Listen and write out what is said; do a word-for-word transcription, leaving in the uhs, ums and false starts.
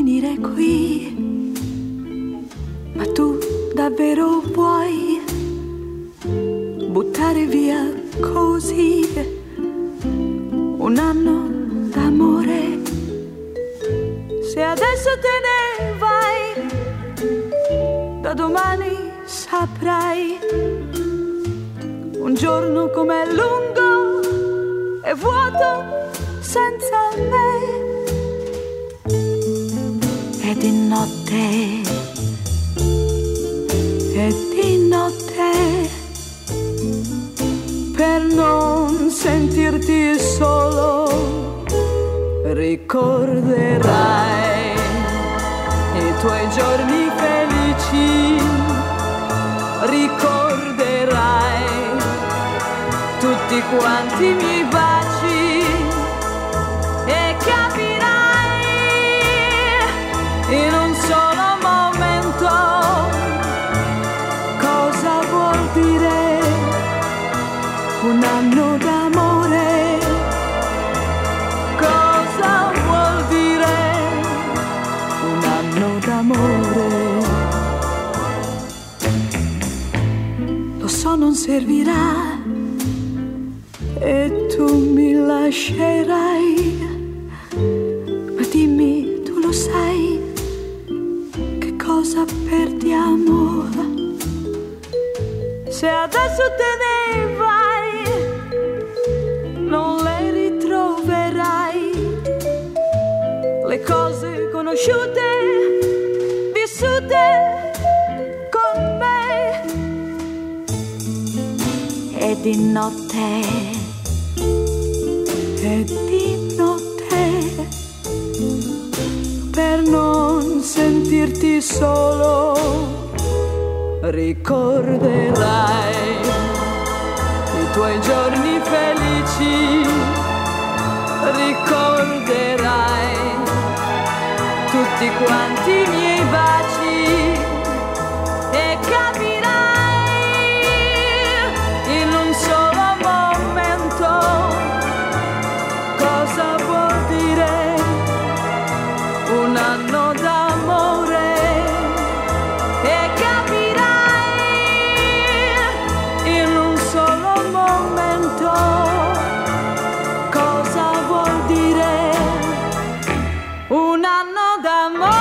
finire qui, ma tu davvero vuoi buttare via così un anno d'amore? Se adesso te ne vai, da domani saprai un giorno com'è lungo e vuoto senza me. E di notte, e di notte, per non sentirti solo, ricorderai i tuoi giorni felici, ricorderai tutti quanti i miei baci e capirai in un solo momento cosa vuol dire un anno d'amore, cosa vuol dire un anno d'amore. Lo so, non servirà e tu mi lascerai, ma dimmi, tu lo sai che cosa perdiamo se adesso te ne vai? Non le ritroverai le cose conosciute, vissute con me. E di notte, e di notte, per non sentirti solo, ricorderai i tuoi giorni felici, ricorderai tutti quanti i miei baci e capirai in un solo momento cosa vuol dire un anno d'amore e capirai in un solo momento cosa vuol dire un anno d'amore.